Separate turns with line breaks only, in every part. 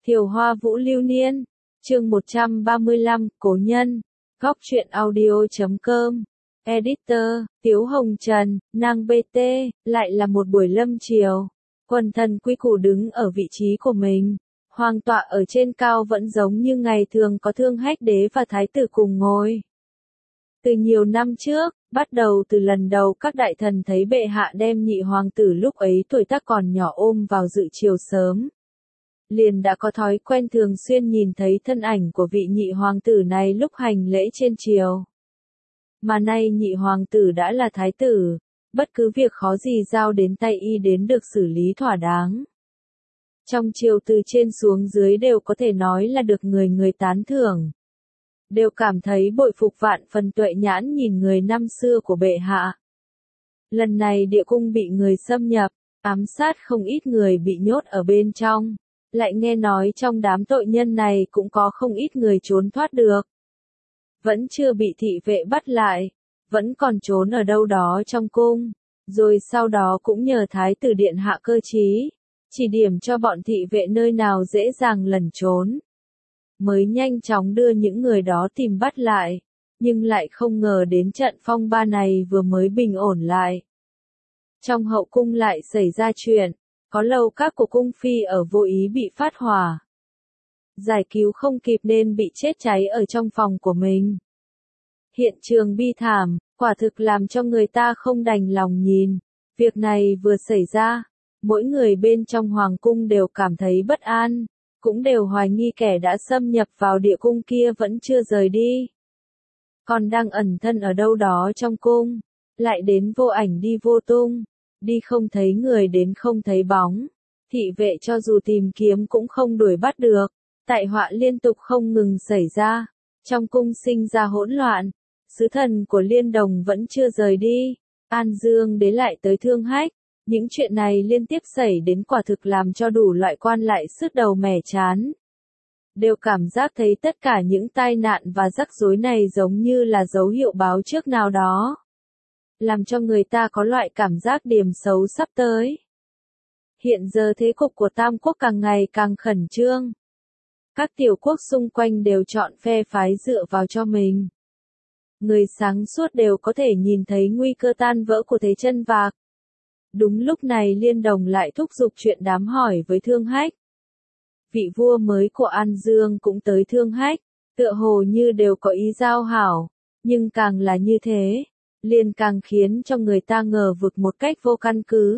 Thiều Hoa Vũ Lưu Niên, chương 135, Cố Nhân, Góc truyện audio.com, Editor, Tiếu Hồng Trần, nàng BT, lại là một buổi lâm chiều. Quần thần quy củ đứng ở vị trí của mình. Hoàng tọa ở trên cao vẫn giống như ngày thường có Thương Hách Đế và Thái tử cùng ngồi. Từ nhiều năm trước, bắt đầu từ lần đầu các đại thần thấy bệ hạ đem nhị hoàng tử lúc ấy tuổi tác còn nhỏ ôm vào dự chiều sớm. Liền đã có thói quen thường xuyên nhìn thấy thân ảnh của vị nhị hoàng tử này lúc hành lễ trên triều. Mà nay nhị hoàng tử đã là thái tử, bất cứ việc khó gì giao đến tay y đến được xử lý thỏa đáng. Trong triều từ trên xuống dưới đều có thể nói là được người người tán thưởng. Đều cảm thấy bội phục vạn phần tuệ nhãn nhìn người năm xưa của bệ hạ. Lần này địa cung bị người xâm nhập, ám sát không ít người bị nhốt ở bên trong. Lại nghe nói trong đám tội nhân này cũng có không ít người trốn thoát được. Vẫn chưa bị thị vệ bắt lại, vẫn còn trốn ở đâu đó trong cung, rồi sau đó cũng nhờ thái tử điện hạ cơ trí, chỉ điểm cho bọn thị vệ nơi nào dễ dàng lẩn trốn. Mới nhanh chóng đưa những người đó tìm bắt lại, nhưng lại không ngờ đến trận phong ba này vừa mới bình ổn lại. Trong hậu cung lại xảy ra chuyện. Có lâu các của cung phi ở vô ý bị phát hỏa. Giải cứu không kịp nên bị chết cháy ở trong phòng của mình. Hiện trường bi thảm, quả thực làm cho người ta không đành lòng nhìn. Việc này vừa xảy ra, mỗi người bên trong hoàng cung đều cảm thấy bất an, cũng đều hoài nghi kẻ đã xâm nhập vào địa cung kia vẫn chưa rời đi. Còn đang ẩn thân ở đâu đó trong cung, lại đến vô ảnh đi vô tung. Đi không thấy người đến không thấy bóng, thị vệ cho dù tìm kiếm cũng không đuổi bắt được, tai họa liên tục không ngừng xảy ra, trong cung sinh ra hỗn loạn, sứ thần của Liên Đồng vẫn chưa rời đi, An Dương đế lại tới Thương Hách, những chuyện này liên tiếp xảy đến quả thực làm cho đủ loại quan lại sứt đầu mẻ chán. Đều cảm giác thấy tất cả những tai nạn và rắc rối này giống như là dấu hiệu báo trước nào đó. Làm cho người ta có loại cảm giác điểm xấu sắp tới. Hiện giờ thế cục của Tam Quốc càng ngày càng khẩn trương. Các tiểu quốc xung quanh đều chọn phe phái dựa vào cho mình. Người sáng suốt đều có thể nhìn thấy nguy cơ tan vỡ của thế chân vạc. Đúng lúc này Liên Đồng lại thúc giục chuyện đám hỏi với Thương Hách. Vị vua mới của An Dương cũng tới Thương Hách, tựa hồ như đều có ý giao hảo, nhưng càng là như thế. Liền càng khiến cho người ta ngờ vực một cách vô căn cứ.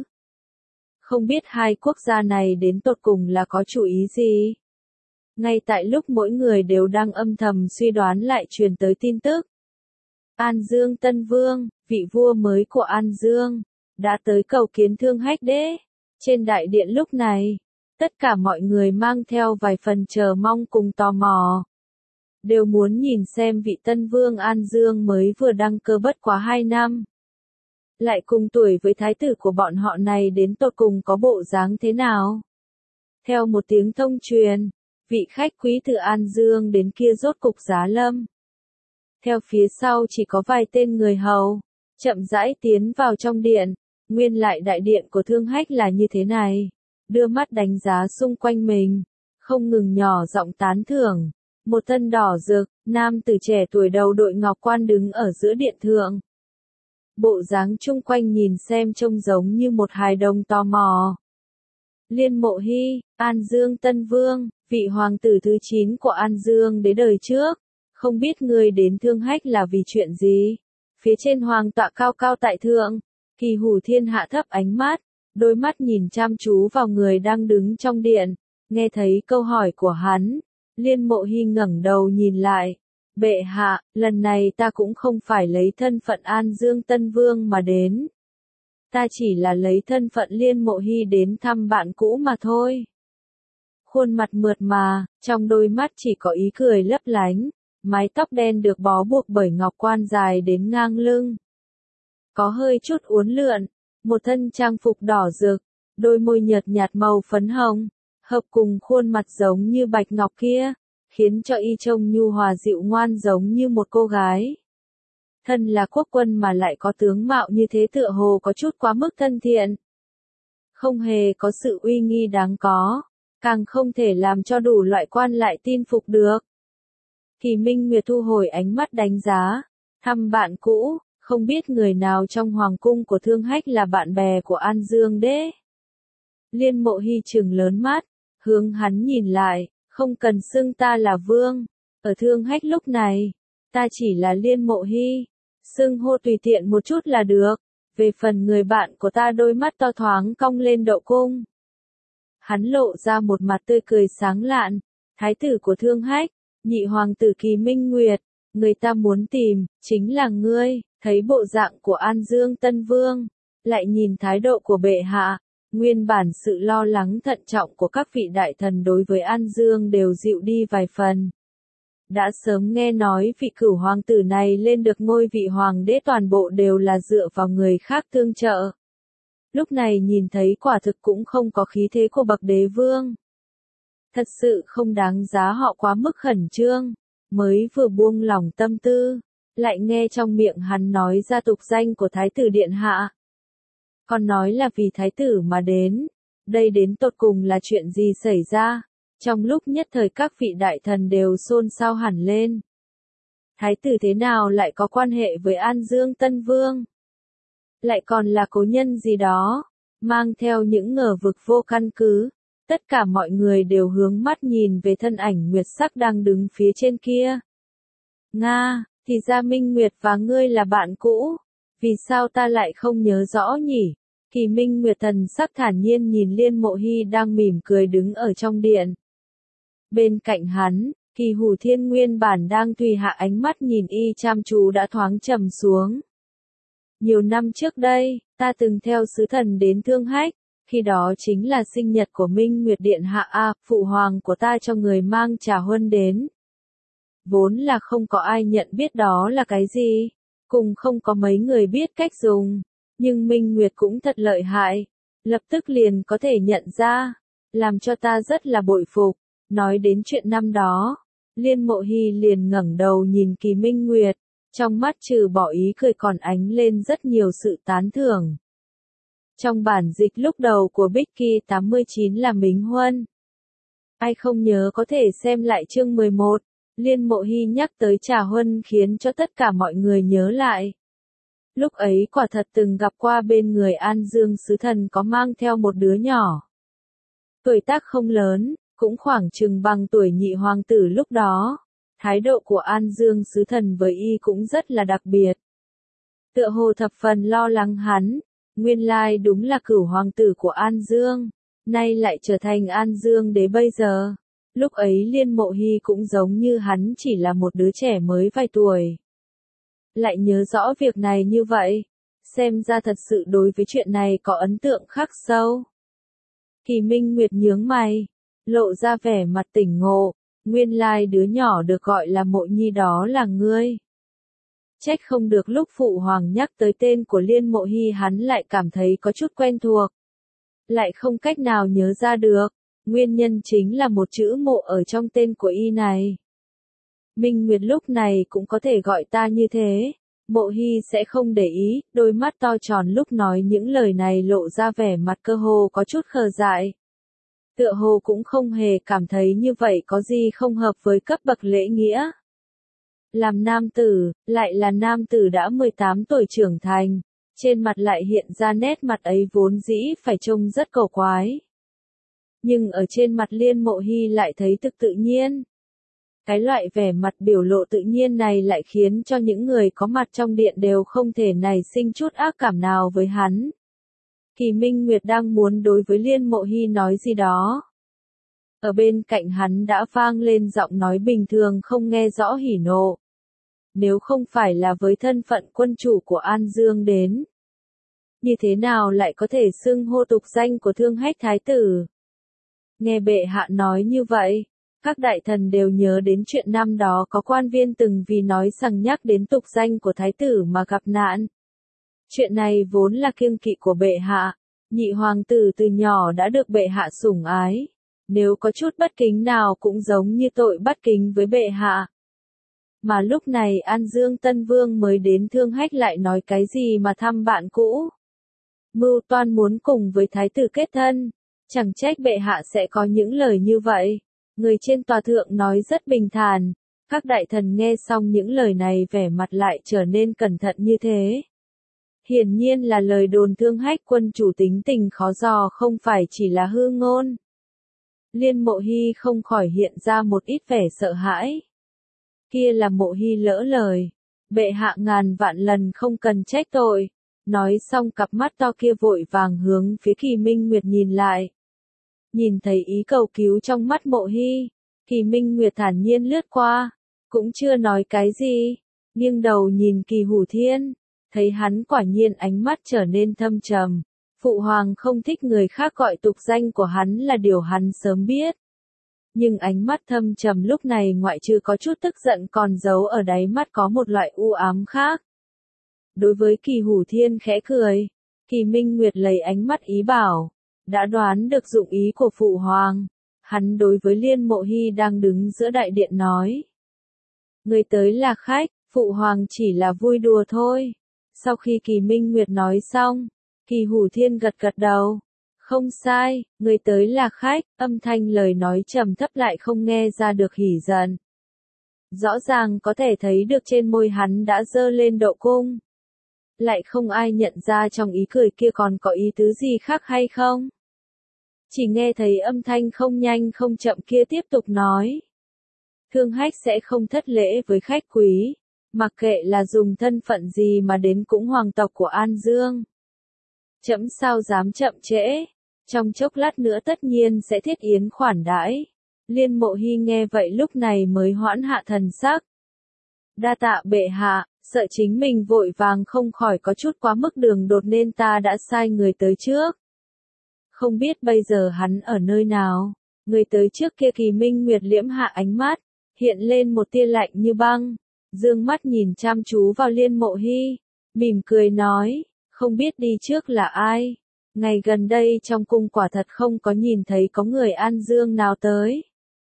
Không biết hai quốc gia này đến tột cùng là có chủ ý gì? Ngay tại lúc mỗi người đều đang âm thầm suy đoán lại truyền tới tin tức. An Dương Tân Vương, vị vua mới của An Dương, đã tới cầu kiến Thương Hách Đế. Trên đại điện lúc này, tất cả mọi người mang theo vài phần chờ mong cùng tò mò. Đều muốn nhìn xem vị tân vương An Dương mới vừa đăng cơ bất quá 2 năm. Lại cùng tuổi với thái tử của bọn họ này đến tột cùng có bộ dáng thế nào? Theo một tiếng thông truyền, vị khách quý từ An Dương đến kia rốt cục giá lâm. Theo phía sau chỉ có vài tên người hầu, chậm rãi tiến vào trong điện, nguyên lại đại điện của Thương Hách là như thế này, đưa mắt đánh giá xung quanh mình, không ngừng nhỏ giọng tán thưởng. Một thân đỏ rực, nam tử trẻ tuổi đầu đội ngọc quan đứng ở giữa điện thượng. Bộ dáng chung quanh nhìn xem trông giống như một hài đồng tò mò. Liên Mộ Hy, An Dương Tân Vương, vị hoàng tử thứ 9 của An Dương đế đời trước. Không biết người đến Thương Hách là vì chuyện gì? Phía trên hoàng tọa cao cao tại thượng, Kỳ Hủ Thiên hạ thấp ánh mắt, đôi mắt nhìn chăm chú vào người đang đứng trong điện. Nghe thấy câu hỏi của hắn. Liên Mộ Hy ngẩng đầu nhìn lại. Bệ hạ, lần này ta cũng không phải lấy thân phận An Dương Tân Vương mà đến. Ta chỉ là lấy thân phận Liên Mộ Hy đến thăm bạn cũ mà thôi. Khuôn mặt mượt mà, trong đôi mắt chỉ có ý cười lấp lánh, mái tóc đen được bó buộc bởi ngọc quan dài đến ngang lưng. Có hơi chút uốn lượn, một thân trang phục đỏ rực, đôi môi nhợt nhạt màu phấn hồng. Hợp cùng khuôn mặt giống như bạch ngọc kia, khiến cho y trông nhu hòa dịu ngoan giống như một cô gái. Thân là quốc quân mà lại có tướng mạo như thế tựa hồ có chút quá mức thân thiện. Không hề có sự uy nghi đáng có, càng không thể làm cho đủ loại quan lại tin phục được. Kỳ Minh Nguyệt thu hồi ánh mắt đánh giá, thăm bạn cũ, không biết người nào trong hoàng cung của Thương Hách là bạn bè của An Dương đế. Liên Mộ Hy trừng lớn mắt, hướng hắn nhìn lại, không cần xưng ta là vương, ở Thương Hách lúc này, ta chỉ là Liên Mộ Hy, xưng hô tùy tiện một chút là được, về phần người bạn của ta đôi mắt to thoáng cong lên độ cung. Hắn lộ ra một mặt tươi cười sáng lạn, thái tử của Thương Hách, nhị hoàng tử Kỳ Minh Nguyệt, người ta muốn tìm, chính là ngươi, thấy bộ dạng của An Dương Tân Vương, lại nhìn thái độ của bệ hạ, nguyên bản sự lo lắng thận trọng của các vị đại thần đối với An Dương đều dịu đi vài phần. Đã sớm nghe nói vị cửu hoàng tử này lên được ngôi vị hoàng đế toàn bộ đều là dựa vào người khác tương trợ. Lúc này nhìn thấy quả thực cũng không có khí thế của bậc đế vương. Thật sự không đáng giá họ quá mức khẩn trương, mới vừa buông lỏng tâm tư, lại nghe trong miệng hắn nói ra tục danh của Thái tử Điện Hạ. Còn nói là vì Thái tử mà đến, đây đến tột cùng là chuyện gì xảy ra? Trong lúc nhất thời các vị đại thần đều xôn xao hẳn lên. Thái tử thế nào lại có quan hệ với An Dương Tân Vương? Lại còn là cố nhân gì đó, mang theo những ngờ vực vô căn cứ. Tất cả mọi người đều hướng mắt nhìn về thân ảnh Nguyệt Sắc đang đứng phía trên kia. Nga, thì ra Minh Nguyệt và ngươi là bạn cũ, vì sao ta lại không nhớ rõ nhỉ? Kỳ Minh Nguyệt thần sắc thản nhiên nhìn Liên Mộ Hy đang mỉm cười đứng ở trong điện. Bên cạnh hắn, Kỳ Hủ Thiên nguyên bản đang tùy hạ ánh mắt nhìn y chăm chú đã thoáng trầm xuống. Nhiều năm trước đây, ta từng theo sứ thần đến Thương Hách, khi đó chính là sinh nhật của Minh Nguyệt Điện Hạ A, phụ hoàng của ta cho người mang trà huân đến. Vốn là không có ai nhận biết đó là cái gì, cùng không có mấy người biết cách dùng, nhưng Minh Nguyệt cũng thật lợi hại, lập tức liền có thể nhận ra, làm cho ta rất là bội phục. Nói đến chuyện năm đó, Liên Mộ Hy liền ngẩng đầu nhìn Kỳ Minh Nguyệt, trong mắt trừ bỏ ý cười còn ánh lên rất nhiều sự tán thưởng. Trong bản dịch lúc đầu của Bích 89 là Mính Huân. Ai không nhớ có thể xem lại chương 11, Liên Mộ Hy nhắc tới trà huân khiến cho tất cả mọi người nhớ lại. Lúc ấy quả thật từng gặp qua bên người An Dương sứ thần có mang theo một đứa nhỏ. Tuổi tác không lớn, cũng khoảng chừng bằng tuổi nhị hoàng tử lúc đó. Thái độ của An Dương sứ thần với y cũng rất là đặc biệt. Tựa hồ thập phần lo lắng hắn, nguyên lai đúng là cửu hoàng tử của An Dương, nay lại trở thành An Dương đế bây giờ. Lúc ấy Liên Mộ Hy cũng giống như hắn chỉ là một đứa trẻ mới vài tuổi. Lại nhớ rõ việc này như vậy, xem ra thật sự đối với chuyện này có ấn tượng khắc sâu. Kỳ Minh Nguyệt nhướng mày, lộ ra vẻ mặt tỉnh ngộ, nguyên lai đứa nhỏ được gọi là Mộ Nhi đó là ngươi. Trách không được lúc phụ hoàng nhắc tới tên của Liên Mộ Hy hắn lại cảm thấy có chút quen thuộc. Lại không cách nào nhớ ra được, nguyên nhân chính là một chữ mộ ở trong tên của y này. Minh Nguyệt lúc này cũng có thể gọi ta như thế. Mộ Hy sẽ không để ý, đôi mắt to tròn lúc nói những lời này lộ ra vẻ mặt cơ hồ có chút khờ dại. Tựa hồ cũng không hề cảm thấy như vậy có gì không hợp với cấp bậc lễ nghĩa. Làm nam tử, lại là nam tử đã 18 tuổi trưởng thành, trên mặt lại hiện ra nét mặt ấy vốn dĩ phải trông rất cổ quái. Nhưng ở trên mặt Liên Mộ Hy lại thấy thực tự nhiên. Cái loại vẻ mặt biểu lộ tự nhiên này lại khiến cho những người có mặt trong điện đều không thể nảy sinh chút ác cảm nào với hắn. Kỳ Minh Nguyệt đang muốn đối với Liên Mộ Hy nói gì đó. Ở bên cạnh hắn đã vang lên giọng nói bình thường không nghe rõ hỉ nộ. Nếu không phải là với thân phận quân chủ của An Dương đến, như thế nào lại có thể xưng hô tục danh của Thương Hách thái tử? Nghe bệ hạ nói như vậy, các đại thần đều nhớ đến chuyện năm đó có quan viên từng vì nói rằng nhắc đến tục danh của thái tử mà gặp nạn. Chuyện này vốn là kiêng kỵ của bệ hạ, nhị hoàng tử từ nhỏ đã được bệ hạ sủng ái, nếu có chút bất kính nào cũng giống như tội bất kính với bệ hạ. Mà lúc này An Dương Tân Vương mới đến Thương Hách lại nói cái gì mà thăm bạn cũ. Mưu toan muốn cùng với thái tử kết thân, Chẳng trách bệ hạ sẽ có những lời như vậy. Người trên tòa thượng nói rất bình thản. Các đại thần nghe xong những lời này vẻ mặt lại trở nên cẩn thận như thế. Hiển nhiên là lời đồn Thương Hách quân chủ tính tình khó dò không phải chỉ là hư ngôn. Liên Mộ Hy không khỏi hiện ra một ít vẻ sợ hãi. Kia là Mộ Hy lỡ lời. Bệ hạ ngàn vạn lần không cần trách tội. Nói xong cặp mắt to kia vội vàng hướng phía Kỳ Minh Nguyệt nhìn lại. Nhìn thấy ý cầu cứu trong mắt Mộ Hy, Kỳ Minh Nguyệt thản nhiên lướt qua, cũng chưa nói cái gì, nghiêng đầu nhìn Kỳ Hủ Thiên, thấy hắn quả nhiên ánh mắt trở nên thâm trầm. Phụ hoàng không thích người khác gọi tục danh của hắn là điều hắn sớm biết. Nhưng ánh mắt thâm trầm lúc này ngoại trừ có chút tức giận còn giấu ở đáy mắt có một loại u ám khác. Đối với Kỳ Hủ Thiên khẽ cười, Kỳ Minh Nguyệt lấy ánh mắt ý bảo, đã đoán được dụng ý của phụ hoàng. Hắn đối với Liên Mộ Hy đang đứng giữa đại điện nói. Người tới là khách, phụ hoàng chỉ là vui đùa thôi. Sau khi Kỳ Minh Nguyệt nói xong, Kỳ Hủ Thiên gật gật đầu. Không sai, người tới là khách, âm thanh lời nói trầm thấp lại không nghe ra được hỉ giận. Rõ ràng có thể thấy được trên môi hắn đã dơ lên độ cung. Lại không ai nhận ra trong ý cười kia còn có ý tứ gì khác hay không? Chỉ nghe thấy âm thanh không nhanh không chậm kia tiếp tục nói. Thương Hách sẽ không thất lễ với khách quý, mặc kệ là dùng thân phận gì mà đến cũng hoàng tộc của An Dương. Trẫm sao dám chậm trễ, trong chốc lát nữa tất nhiên sẽ thiết yến khoản đãi. Liên Mộ Hy nghe vậy lúc này mới hoãn hạ thần sắc. Đa tạ bệ hạ, sợ chính mình vội vàng không khỏi có chút quá mức đường đột nên ta đã sai người tới trước. Không biết bây giờ hắn ở nơi nào, người tới trước kia Kỳ Minh Nguyệt liễm hạ ánh mắt, hiện lên một tia lạnh như băng, dương mắt nhìn chăm chú vào Liên Mộ Hy, mỉm cười nói, không biết đi trước là ai. Ngày gần đây trong cung quả thật không có nhìn thấy có người An Dương nào tới.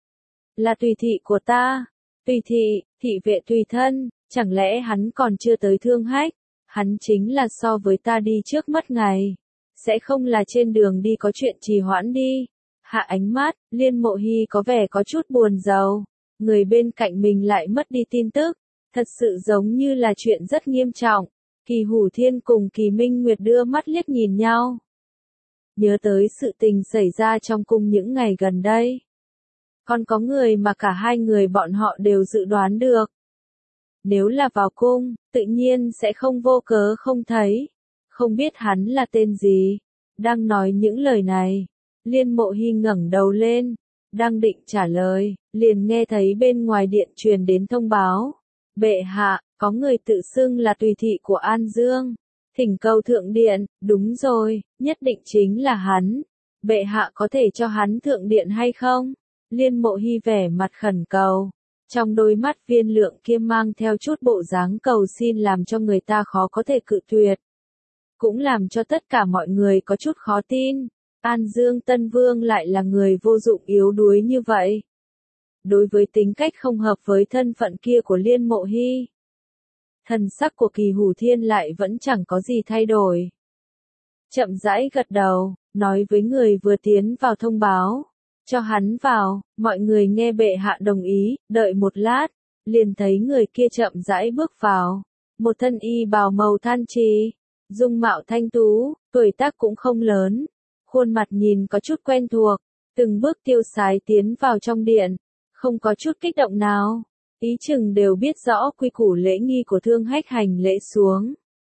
Là tùy thị của ta, tùy thị, thị vệ tùy thân, chẳng lẽ hắn còn chưa tới Thương Hách, hắn chính là so với ta đi trước mất ngày. Sẽ không là trên đường đi có chuyện trì hoãn đi. Hạ ánh mắt, Liên Mộ Hy có vẻ có chút buồn rầu. Người bên cạnh mình lại mất đi tin tức. Thật sự giống như là chuyện rất nghiêm trọng. Kỳ Hủ Thiên cùng Kỳ Minh Nguyệt đưa mắt liếc nhìn nhau. Nhớ tới sự tình xảy ra trong cung những ngày gần đây. Còn có người mà cả hai người bọn họ đều dự đoán được. Nếu là vào cung, tự nhiên sẽ không vô cớ không thấy. Không biết hắn là tên gì. Đang nói những lời này, Liên Mộ Hy ngẩng đầu lên, đang định trả lời, liền nghe thấy bên ngoài điện truyền đến thông báo. Bệ hạ, có người tự xưng là tùy thị của An Dương. Thỉnh cầu thượng điện, đúng rồi, nhất định chính là hắn. Bệ hạ có thể cho hắn thượng điện hay không? Liên Mộ Hy vẻ mặt khẩn cầu. Trong đôi mắt viên lượng kia mang theo chút bộ dáng cầu xin làm cho người ta khó có thể cự tuyệt. Cũng làm cho tất cả mọi người có chút khó tin. An Dương Tân Vương lại là người vô dụng yếu đuối như vậy. Đối với tính cách không hợp với thân phận kia của Liên Mộ Hy, thần sắc của Kỳ Hủ Thiên lại vẫn chẳng có gì thay đổi. Chậm rãi gật đầu, nói với người vừa tiến vào thông báo. Cho hắn vào, mọi người nghe bệ hạ đồng ý, đợi một lát, liền thấy người kia chậm rãi bước vào. Một thân y bào màu than trì, dung mạo thanh tú, tuổi tác cũng không lớn. Khuôn mặt nhìn có chút quen thuộc, từng bước tiêu sái tiến vào trong điện, không có chút kích động nào. Ý chừng đều biết rõ quy củ lễ nghi của Thương Hách hành lễ xuống.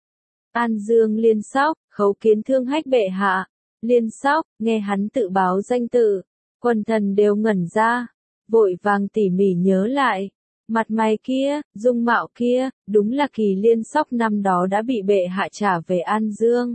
An Dương Liên Sóc, khấu kiến Thương Hách bệ hạ. Liên Sóc, nghe hắn tự báo danh tự, quần thần đều ngẩn ra, vội vàng tỉ mỉ nhớ lại. Mặt mày kia, dung mạo kia, đúng là Kỳ Liên Sóc năm đó đã bị bệ hạ trả về An Dương.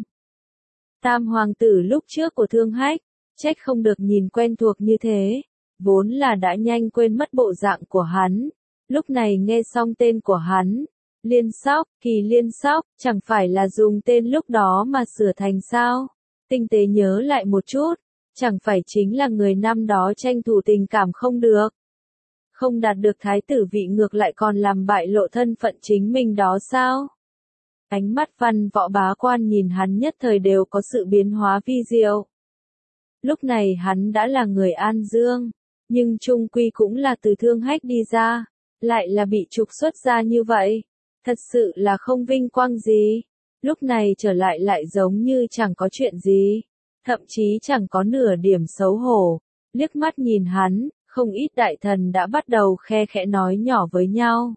Tam hoàng tử lúc trước của Thương Hách, trách không được nhìn quen thuộc như thế, vốn là đã nhanh quên mất bộ dạng của hắn. Lúc này nghe xong tên của hắn, Liên Sóc, Kỳ Liên Sóc, chẳng phải là dùng tên lúc đó mà sửa thành sao? Tinh tế nhớ lại một chút, chẳng phải chính là người năm đó tranh thủ tình cảm không được. Không đạt được thái tử vị ngược lại còn làm bại lộ thân phận chính mình đó sao? Ánh mắt Văn Võ bá quan nhìn hắn nhất thời đều có sự biến hóa vi diệu. Lúc này hắn đã là người An Dương, nhưng chung quy cũng là từ Thương Hách đi ra, lại là bị trục xuất ra như vậy. Thật sự là không vinh quang gì. Lúc này trở lại lại giống như chẳng có chuyện gì, thậm chí chẳng có nửa điểm xấu hổ. Liếc mắt nhìn hắn, không ít đại thần đã bắt đầu khe khẽ nói nhỏ với nhau.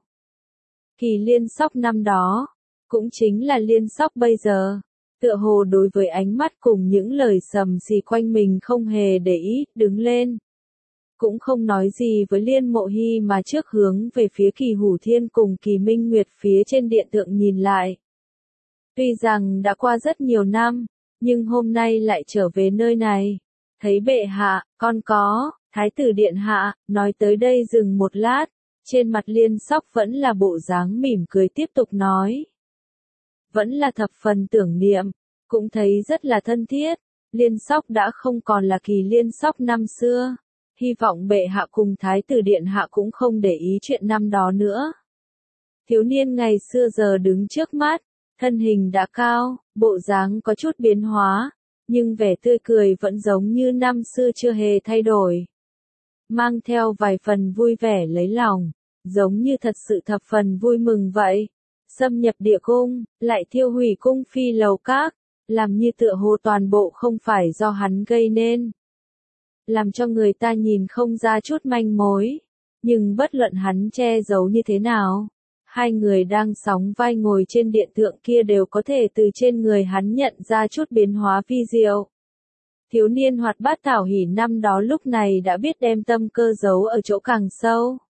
Kỳ Liên Sóc năm đó, cũng chính là Liên Sóc bây giờ, tựa hồ đối với ánh mắt cùng những lời sầm xì quanh mình không hề để ý, đứng lên. Cũng không nói gì với Liên Mộ Hy mà trước hướng về phía Kỳ Hủ Thiên cùng Kỳ Minh Nguyệt phía trên điện tượng nhìn lại. Tuy rằng đã qua rất nhiều năm, nhưng hôm nay lại trở về nơi này. Thấy bệ hạ, con có, Thái tử điện hạ, nói tới đây dừng một lát, trên mặt Liên Sóc vẫn là bộ dáng mỉm cười tiếp tục nói. Vẫn là thập phần tưởng niệm, cũng thấy rất là thân thiết, Liên Sóc đã không còn là Kỳ Liên Sóc năm xưa. Hy vọng bệ hạ cùng Thái tử điện hạ cũng không để ý chuyện năm đó nữa. Thiếu niên ngày xưa giờ đứng trước mắt, thân hình đã cao, bộ dáng có chút biến hóa, nhưng vẻ tươi cười vẫn giống như năm xưa chưa hề thay đổi. Mang theo vài phần vui vẻ lấy lòng, giống như thật sự thập phần vui mừng vậy. Xâm nhập địa cung, lại thiêu hủy cung phi lầu các, làm như tựa hồ toàn bộ không phải do hắn gây nên. Làm cho người ta nhìn không ra chút manh mối, nhưng bất luận hắn che giấu như thế nào, hai người đang sóng vai ngồi trên điện tượng kia đều có thể từ trên người hắn nhận ra chút biến hóa vi diệu. Thiếu niên hoạt bát thảo hỉ năm đó lúc này đã biết đem tâm cơ giấu ở chỗ càng sâu.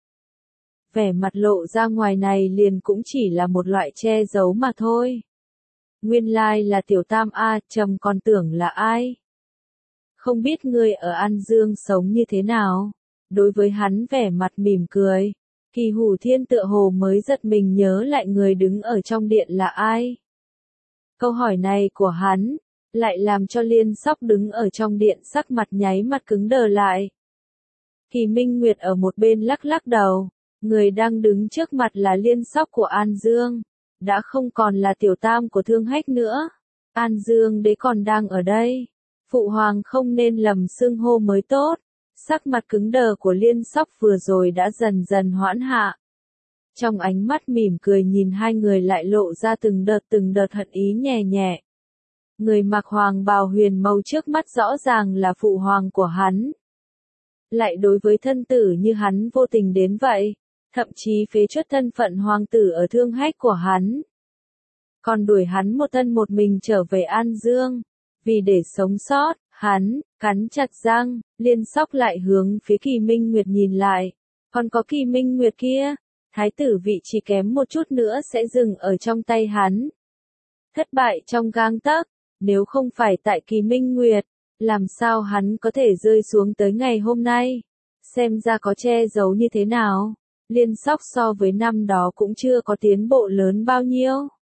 Vẻ mặt lộ ra ngoài này liền cũng chỉ là một loại che giấu mà thôi. Nguyên lai là tiểu tam a, trầm còn tưởng là ai. Không biết ngươi ở An Dương sống như thế nào? Đối với hắn vẻ mặt mỉm cười, Kỳ Hủ Thiên tựa hồ mới giật mình nhớ lại người đứng ở trong điện là ai. Câu hỏi này của hắn, lại làm cho Liên Sóc đứng ở trong điện sắc mặt nháy mắt cứng đờ lại. Kỳ Minh Nguyệt ở một bên lắc lắc đầu, người đang đứng trước mặt là Liên Sóc của An Dương, đã không còn là tiểu tam của Thương Hách nữa. An Dương đế còn đang ở đây. Phụ hoàng không nên lầm xưng hô mới tốt. Sắc mặt cứng đờ của Liên Sóc vừa rồi đã dần dần hoãn hạ. Trong ánh mắt mỉm cười nhìn hai người lại lộ ra từng đợt hận ý nhẹ nhẹ. Người mặc hoàng bào huyền màu trước mắt rõ ràng là phụ hoàng của hắn. Lại đối với thân tử như hắn vô tình đến vậy, thậm chí phế truất thân phận hoàng tử ở Thương Hách của hắn. Còn đuổi hắn một thân một mình trở về An Dương. Vì để sống sót, hắn, cắn chặt răng, Liên Sóc lại hướng phía Kỳ Minh Nguyệt nhìn lại. Còn có Kỳ Minh Nguyệt kia, thái tử vị chỉ kém một chút nữa sẽ dừng ở trong tay hắn. Thất bại trong gang tấc, nếu không phải tại Kỳ Minh Nguyệt, làm sao hắn có thể rơi xuống tới ngày hôm nay? Xem ra có che giấu như thế nào, Liên Sóc so với năm đó cũng chưa có tiến bộ lớn bao nhiêu.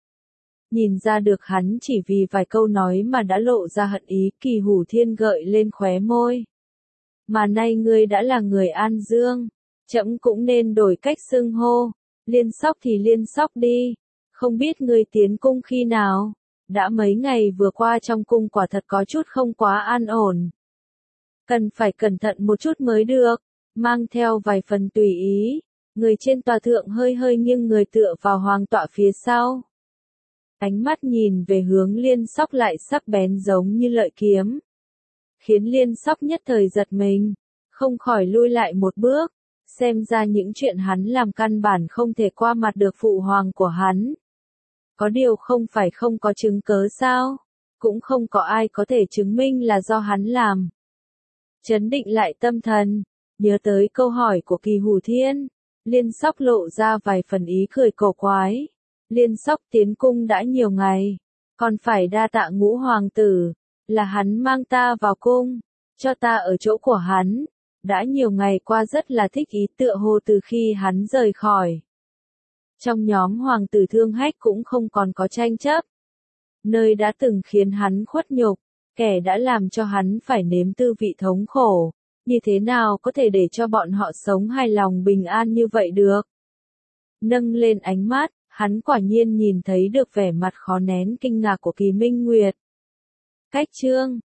Nhìn ra được hắn chỉ vì vài câu nói mà đã lộ ra hận ý, Kỳ Hủ Thiên gợi lên khóe môi. Mà nay ngươi đã là người An Dương, trẫm cũng nên đổi cách xưng hô, Liên Sóc thì Liên Sóc đi, không biết ngươi tiến cung khi nào, đã mấy ngày vừa qua trong cung quả thật có chút không quá an ổn. Cần phải cẩn thận một chút mới được, mang theo vài phần tùy ý, người trên tòa thượng hơi nghiêng người tựa vào hoàng tọa phía sau. Ánh mắt nhìn về hướng Liên Sóc lại sắc bén giống như lợi kiếm. Khiến Liên Sóc nhất thời giật mình, không khỏi lui lại một bước, xem ra những chuyện hắn làm căn bản không thể qua mặt được phụ hoàng của hắn. Có điều không phải không có chứng cớ sao, cũng không có ai có thể chứng minh là do hắn làm. Trấn định lại tâm thần, nhớ tới câu hỏi của Kỳ Hủ Thiên, Liên Sóc lộ ra vài phần ý cười cổ quái. Liên Sóc tiến cung đã nhiều ngày, còn phải đa tạ Ngũ hoàng tử, là hắn mang ta vào cung, cho ta ở chỗ của hắn, đã nhiều ngày qua rất là thích ý tựa hồ từ khi hắn rời khỏi. Trong nhóm hoàng tử Thương Hách cũng không còn có tranh chấp. Nơi đã từng khiến hắn khuất nhục, kẻ đã làm cho hắn phải nếm tư vị thống khổ, như thế nào có thể để cho bọn họ sống hài lòng bình an như vậy được. Nâng lên ánh mắt, hắn quả nhiên nhìn thấy được vẻ mặt khó nén kinh ngạc của Kỳ Minh Nguyệt. Cách chương